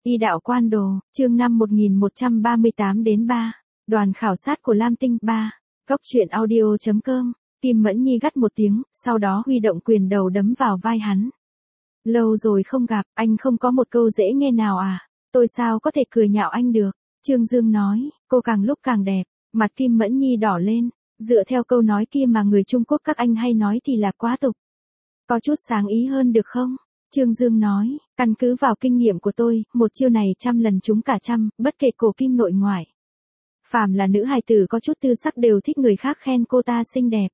Y đạo quan đồ, chương 5 1138 đến 3. Đoàn khảo sát của Lam Tinh 3. Góc truyện audio.com. Kim Mẫn Nhi gắt một tiếng, sau đó huy động quyền đầu đấm vào vai hắn. Lâu rồi không gặp, anh không có một câu dễ nghe nào à? Tôi sao có thể cười nhạo anh được? Trương Dương nói, cô càng lúc càng đẹp. Mặt Kim Mẫn Nhi đỏ lên. Dựa theo câu nói kia mà người Trung Quốc các anh hay nói thì là quá tục. Có chút sáng ý hơn được không? Trương Dương nói, căn cứ vào kinh nghiệm của tôi, một chiêu này 100 lần trúng cả trăm, bất kể cổ kim nội ngoại. Phàm là nữ hài tử có chút tư sắc đều thích người khác khen cô ta xinh đẹp.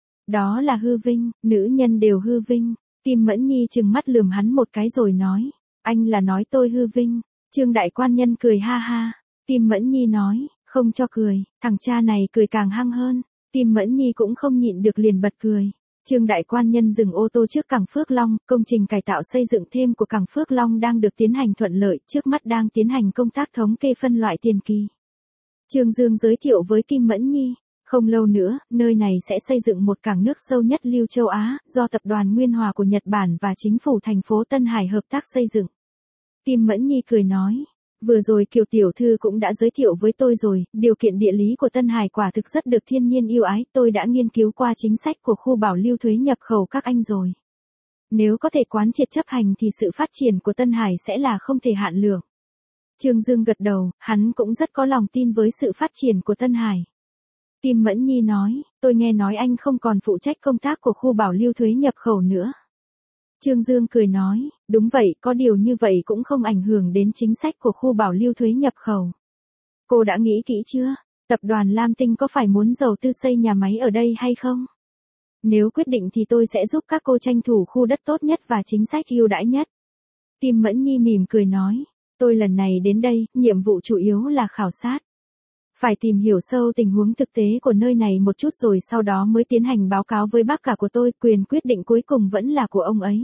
Đó là hư vinh, nữ nhân đều hư vinh. Kim Mẫn Nhi trừng mắt lườm hắn một cái rồi nói, anh là nói tôi hư vinh. Trương đại quan nhân cười ha ha. Kim Mẫn Nhi nói, không cho cười, thằng cha này cười càng hăng hơn. Kim Mẫn Nhi cũng không nhịn được liền bật cười. Trương đại quan nhân dừng ô tô trước cảng Phước Long, công trình cải tạo xây dựng thêm của cảng Phước Long đang được tiến hành thuận lợi, trước mắt đang tiến hành công tác thống kê phân loại tiền kỳ. Trương Dương giới thiệu với Kim Mẫn Nhi, không lâu nữa, nơi này sẽ xây dựng một cảng nước sâu nhất lưu châu Á, do tập đoàn Nguyên Hòa của Nhật Bản và chính phủ thành phố Tân Hải hợp tác xây dựng. Kim Mẫn Nhi cười nói, vừa rồi Kiều tiểu thư cũng đã giới thiệu với tôi rồi, điều kiện địa lý của Tân Hải quả thực rất được thiên nhiên yêu ái, tôi đã nghiên cứu qua chính sách của khu bảo lưu thuế nhập khẩu các anh rồi. Nếu có thể quán triệt chấp hành thì sự phát triển của Tân Hải sẽ là không thể hạn lượng. Trương Dương gật đầu, hắn cũng rất có lòng tin với sự phát triển của Tân Hải. Kim Mẫn Nhi nói, tôi nghe nói anh không còn phụ trách công tác của khu bảo lưu thuế nhập khẩu nữa. Trương Dương cười nói, đúng vậy, có điều như vậy cũng không ảnh hưởng đến chính sách của khu bảo lưu thuế nhập khẩu. Cô đã nghĩ kỹ chưa? Tập đoàn Lam Tinh có phải muốn đầu tư xây nhà máy ở đây hay không? Nếu quyết định thì tôi sẽ giúp các cô tranh thủ khu đất tốt nhất và chính sách ưu đãi nhất. Kim Mẫn Nhi mỉm cười nói, tôi lần này đến đây, nhiệm vụ chủ yếu là khảo sát. Phải tìm hiểu sâu tình huống thực tế của nơi này một chút rồi sau đó mới tiến hành báo cáo với bác cả của tôi, quyền quyết định cuối cùng vẫn là của ông ấy.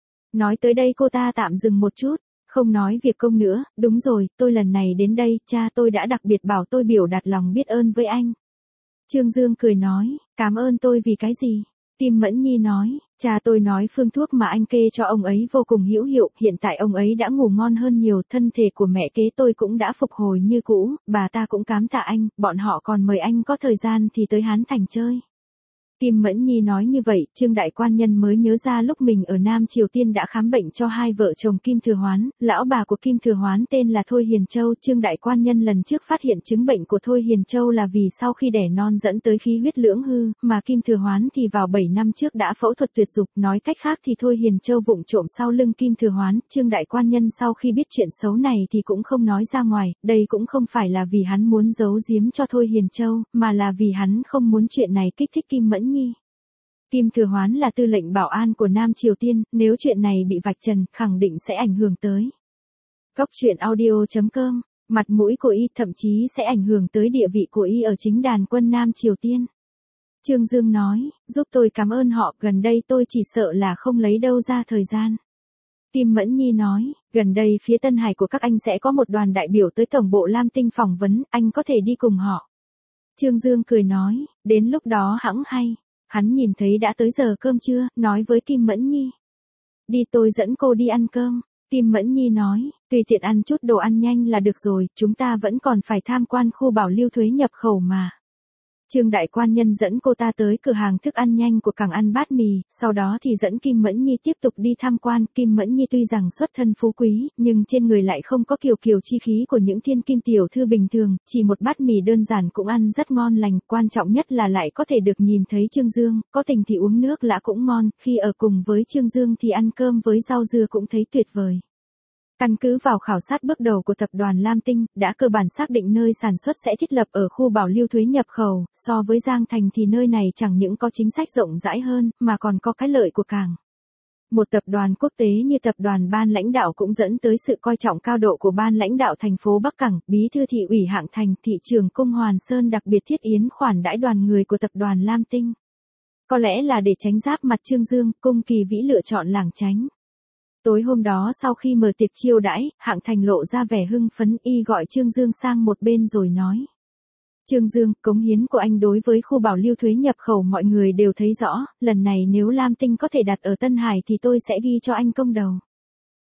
Nói tới đây cô ta tạm dừng một chút, không nói việc công nữa, đúng rồi, tôi lần này đến đây, cha tôi đã đặc biệt bảo tôi biểu đạt lòng biết ơn với anh. Trương Dương cười nói, cảm ơn tôi vì cái gì? Kim Mẫn Nhi nói, cha tôi nói phương thuốc mà anh kê cho ông ấy vô cùng hữu hiệu, hiện tại ông ấy đã ngủ ngon hơn nhiều, thân thể của mẹ kế tôi cũng đã phục hồi như cũ, bà ta cũng cám tạ anh, bọn họ còn mời anh có thời gian thì tới Hán Thành chơi. Kim Mẫn Nhi nói như vậy, Trương đại quan nhân mới nhớ ra lúc mình ở Nam Triều Tiên đã khám bệnh cho hai vợ chồng Kim Thừa Hoán, lão bà của Kim Thừa Hoán tên là Thôi Hiền Châu. Trương đại quan nhân lần trước phát hiện chứng bệnh của Thôi Hiền Châu là vì sau khi đẻ non dẫn tới khí huyết lưỡng hư, mà Kim Thừa Hoán thì vào 7 năm trước đã phẫu thuật tuyệt dục, nói cách khác thì Thôi Hiền Châu vụng trộm sau lưng Kim Thừa Hoán. Trương đại quan nhân sau khi biết chuyện xấu này thì cũng không nói ra ngoài, đây cũng không phải là vì hắn muốn giấu giếm cho Thôi Hiền Châu, mà là vì hắn không muốn chuyện này kích thích Kim Mẫn Nhi. Kim Thừa Hoán là tư lệnh bảo an của Nam Triều Tiên, nếu chuyện này bị vạch trần, khẳng định sẽ ảnh hưởng tới góc truyện audio.com, mặt mũi của y, thậm chí sẽ ảnh hưởng tới địa vị của y ở chính đàn quân Nam Triều Tiên. Trương Dương nói, giúp tôi cảm ơn họ, gần đây tôi chỉ sợ là không lấy đâu ra thời gian. Kim Mẫn Nhi nói, gần đây phía Tân Hải của các anh sẽ có một đoàn đại biểu tới tổng bộ Lam Tinh phỏng vấn, anh có thể đi cùng họ. Trương Dương cười nói, đến lúc đó hẵng hay. Hắn nhìn thấy đã tới giờ cơm trưa, nói với Kim Mẫn Nhi. Đi, tôi dẫn cô đi ăn cơm. Kim Mẫn Nhi nói, tùy tiện ăn chút đồ ăn nhanh là được rồi, chúng ta vẫn còn phải tham quan khu bảo lưu thuế nhập khẩu mà. Trương đại quan nhân dẫn cô ta tới cửa hàng thức ăn nhanh của cảng ăn bát mì, sau đó thì dẫn Kim Mẫn Nhi tiếp tục đi tham quan. Kim Mẫn Nhi tuy rằng xuất thân phú quý, nhưng trên người lại không có kiều kiều chi khí của những thiên kim tiểu thư bình thường, chỉ một bát mì đơn giản cũng ăn rất ngon lành, quan trọng nhất là lại có thể được nhìn thấy Trương Dương, có tình thì uống nước lã cũng ngon, khi ở cùng với Trương Dương thì ăn cơm với rau dưa cũng thấy tuyệt vời. Căn cứ vào khảo sát bước đầu của tập đoàn Lam Tinh, đã cơ bản xác định nơi sản xuất sẽ thiết lập ở khu bảo lưu thuế nhập khẩu, so với Giang Thành thì nơi này chẳng những có chính sách rộng rãi hơn, mà còn có cái lợi của cảng. Một tập đoàn quốc tế như tập đoàn Ban lãnh đạo cũng dẫn tới sự coi trọng cao độ của Ban lãnh đạo thành phố Bắc Cảng, bí thư thị ủy Hạng Thành, thị trưởng Cung Hoàn Sơn đặc biệt thiết yến khoản đãi đoàn người của tập đoàn Lam Tinh. Có lẽ là để tránh giáp mặt Trương Dương, Cung Kỳ Vĩ lựa chọn lảng tránh. Tối hôm đó sau khi mở tiệc chiêu đãi, Hạng Thành lộ ra vẻ hưng phấn, y gọi Trương Dương sang một bên rồi nói. Trương Dương, cống hiến của anh đối với khu bảo lưu thuế nhập khẩu mọi người đều thấy rõ, lần này nếu Lam Tinh có thể đặt ở Tân Hải thì tôi sẽ ghi cho anh công đầu.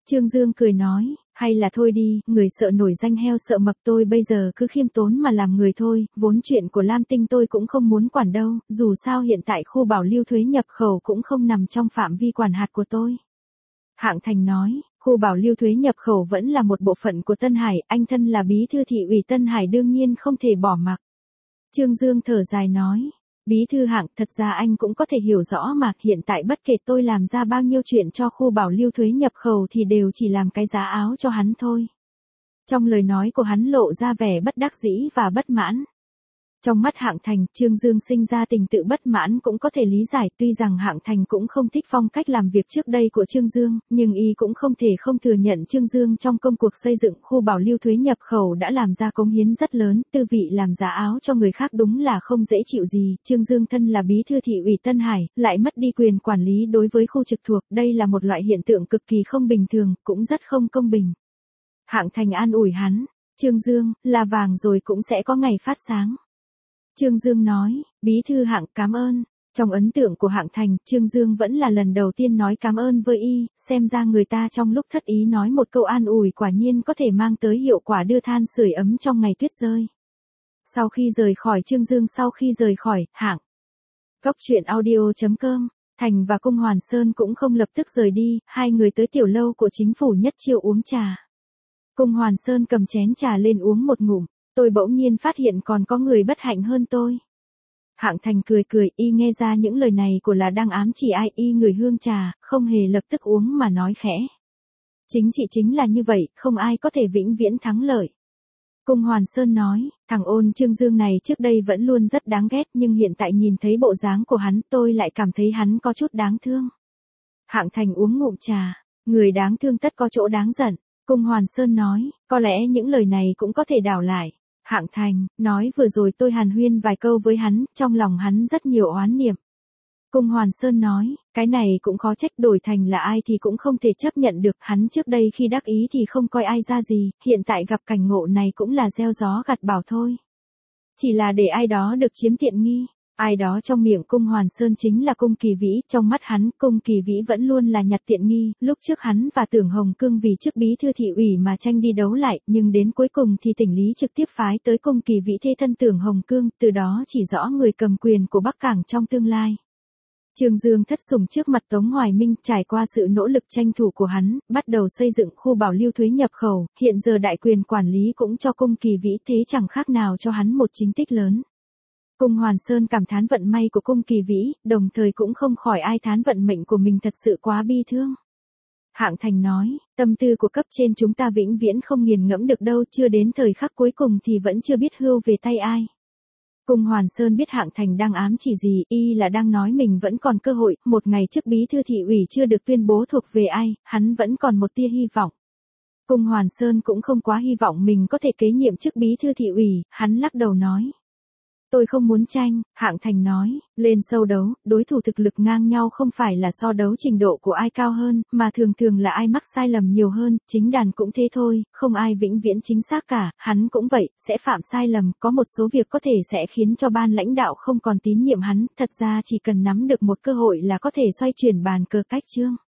Trương Dương cười nói, hay là thôi đi, người sợ nổi danh heo sợ mập, tôi bây giờ cứ khiêm tốn mà làm người thôi, vốn chuyện của Lam Tinh tôi cũng không muốn quản đâu, dù sao hiện tại khu bảo lưu thuế nhập khẩu cũng không nằm trong phạm vi quản hạt của tôi. Hạng Thành nói, khu bảo lưu thuế nhập khẩu vẫn là một bộ phận của Tân Hải, anh thân là bí thư thị ủy Tân Hải đương nhiên không thể bỏ mặc. Trương Dương thở dài nói, bí thư Hạng, thật ra anh cũng có thể hiểu rõ mà, hiện tại bất kể tôi làm ra bao nhiêu chuyện cho khu bảo lưu thuế nhập khẩu thì đều chỉ làm cái giá áo cho hắn thôi. Trong lời nói của hắn lộ ra vẻ bất đắc dĩ và bất mãn. Trong mắt Hạng Thành, Trương Dương sinh ra tình tự bất mãn cũng có thể lý giải, tuy rằng Hạng Thành cũng không thích phong cách làm việc trước đây của Trương Dương, nhưng y cũng không thể không thừa nhận Trương Dương trong công cuộc xây dựng khu bảo lưu thuế nhập khẩu đã làm ra cống hiến rất lớn, tư vị làm giá áo cho người khác đúng là không dễ chịu gì. Trương Dương thân là bí thư thị ủy Tân Hải, lại mất đi quyền quản lý đối với khu trực thuộc, đây là một loại hiện tượng cực kỳ không bình thường, cũng rất không công bình. Hạng Thành an ủi hắn, Trương Dương, là vàng rồi cũng sẽ có ngày phát sáng. Trương Dương nói, bí thư Hạng cảm ơn. Trong ấn tượng của Hạng Thành, Trương Dương vẫn là lần đầu tiên nói cảm ơn với y, xem ra người ta trong lúc thất ý nói một câu an ủi quả nhiên có thể mang tới hiệu quả đưa than sưởi ấm trong ngày tuyết rơi. Sau khi rời khỏi sau khi rời khỏi, Hạng. Góc truyện audio.com, Thành và Cung Hoàn Sơn cũng không lập tức rời đi, hai người tới tiểu lâu của chính phủ Nhất Chiêu uống trà. Cung Hoàn Sơn cầm chén trà lên uống một ngụm. Tôi bỗng nhiên phát hiện còn có người bất hạnh hơn tôi. Hạng Thành cười cười, y nghe ra những lời này của là đang ám chỉ ai, y ngửi hương trà, không hề lập tức uống mà nói khẽ. Chính trị chính là như vậy, không ai có thể vĩnh viễn thắng lợi. Cung Hoàn Sơn nói, thằng ôn Trương Dương này trước đây vẫn luôn rất đáng ghét nhưng hiện tại nhìn thấy bộ dáng của hắn tôi lại cảm thấy hắn có chút đáng thương. Hạng Thành uống ngụm trà, người đáng thương tất có chỗ đáng giận. Cung Hoàn Sơn nói, có lẽ những lời này cũng có thể đảo lại. Hạng Thành, nói vừa rồi tôi hàn huyên vài câu với hắn, trong lòng hắn rất nhiều oán niệm. Cung Hoàn Sơn nói, cái này cũng khó trách, đổi thành là ai thì cũng không thể chấp nhận được, hắn trước đây khi đắc ý thì không coi ai ra gì, hiện tại gặp cảnh ngộ này cũng là gieo gió gặt bão thôi. Chỉ là để ai đó được chiếm tiện nghi. Ai đó trong miệng Cung Hoàn Sơn chính là Cung Kỳ Vĩ, trong mắt hắn, Cung Kỳ Vĩ vẫn luôn là nhặt tiện nghi, lúc trước hắn và Tưởng Hồng Cương vì chức bí thư thị ủy mà tranh đi đấu lại, nhưng đến cuối cùng thì tỉnh lý trực tiếp phái tới Cung Kỳ Vĩ thế thân Tưởng Hồng Cương, từ đó chỉ rõ người cầm quyền của Bắc Cảng trong tương lai. Trương Dương thất sủng trước mặt Tống Hoài Minh, trải qua sự nỗ lực tranh thủ của hắn, bắt đầu xây dựng khu bảo lưu thuế nhập khẩu, hiện giờ đại quyền quản lý cũng cho Cung Kỳ Vĩ, thế chẳng khác nào cho hắn một chính tích lớn. Cung Hoàn Sơn cảm thán vận may của Cung Kỳ Vĩ, đồng thời cũng không khỏi ai thán vận mệnh của mình thật sự quá bi thương. Hạng Thành nói, tâm tư của cấp trên chúng ta vĩnh viễn không nghiền ngẫm được đâu, chưa đến thời khắc cuối cùng thì vẫn chưa biết hưu về tay ai. Cung Hoàn Sơn biết Hạng Thành đang ám chỉ gì, y là đang nói mình vẫn còn cơ hội, một ngày trước bí thư thị ủy chưa được tuyên bố thuộc về ai, hắn vẫn còn một tia hy vọng. Cung Hoàn Sơn cũng không quá hy vọng mình có thể kế nhiệm chức bí thư thị ủy, hắn lắc đầu nói. Tôi không muốn tranh, Hạng Thành nói, lên sâu đấu, đối thủ thực lực ngang nhau không phải là so đấu trình độ của ai cao hơn, mà thường thường là ai mắc sai lầm nhiều hơn, chính đàn cũng thế thôi, không ai vĩnh viễn chính xác cả, hắn cũng vậy, sẽ phạm sai lầm, có một số việc có thể sẽ khiến cho ban lãnh đạo không còn tín nhiệm hắn, thật ra chỉ cần nắm được một cơ hội là có thể xoay chuyển bàn cờ cách chương.